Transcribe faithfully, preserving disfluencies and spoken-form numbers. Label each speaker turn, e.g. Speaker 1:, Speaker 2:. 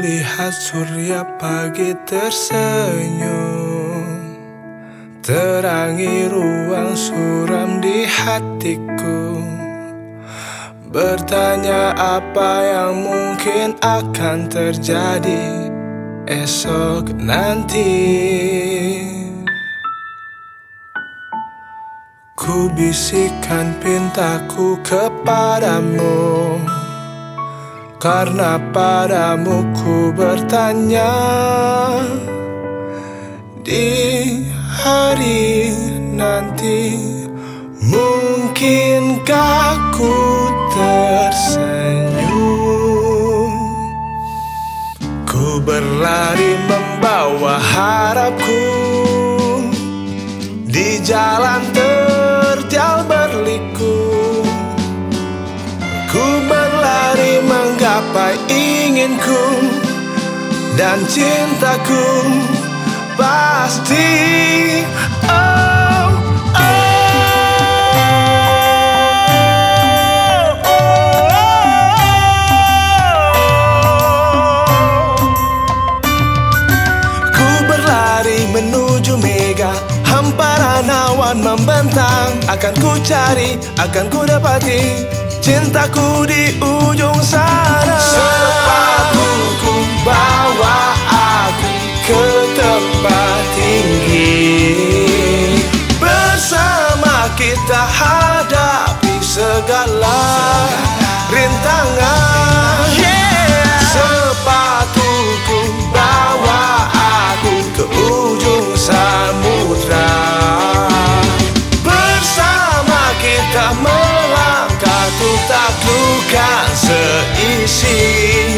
Speaker 1: Kulihat surya pagi tersenyum, terangi ruang suram di hatiku. Bertanya apa yang mungkin akan terjadi esok nanti. Ku bisikkan pintaku kepadamu, karena padamu ku bertanya, di hari nanti mungkinkah ku tersenyum. Ku berlari membawa harapku di jalan terjal berliku. Ku berlari menggapai inginku, dan cintaku pasti oh, oh, oh, oh. Ku berlari menuju mega, hamparan awan membentang. Akan ku cari, akan ku dapati cintaku di ujung sana. Sepatuku bawa aku ke tempat tinggi, bersama kita hadapi segala rintangan. Yeah. Sepatuku bawa aku ke ujung samudra, bersama kita melangkah, ku taklukan seisi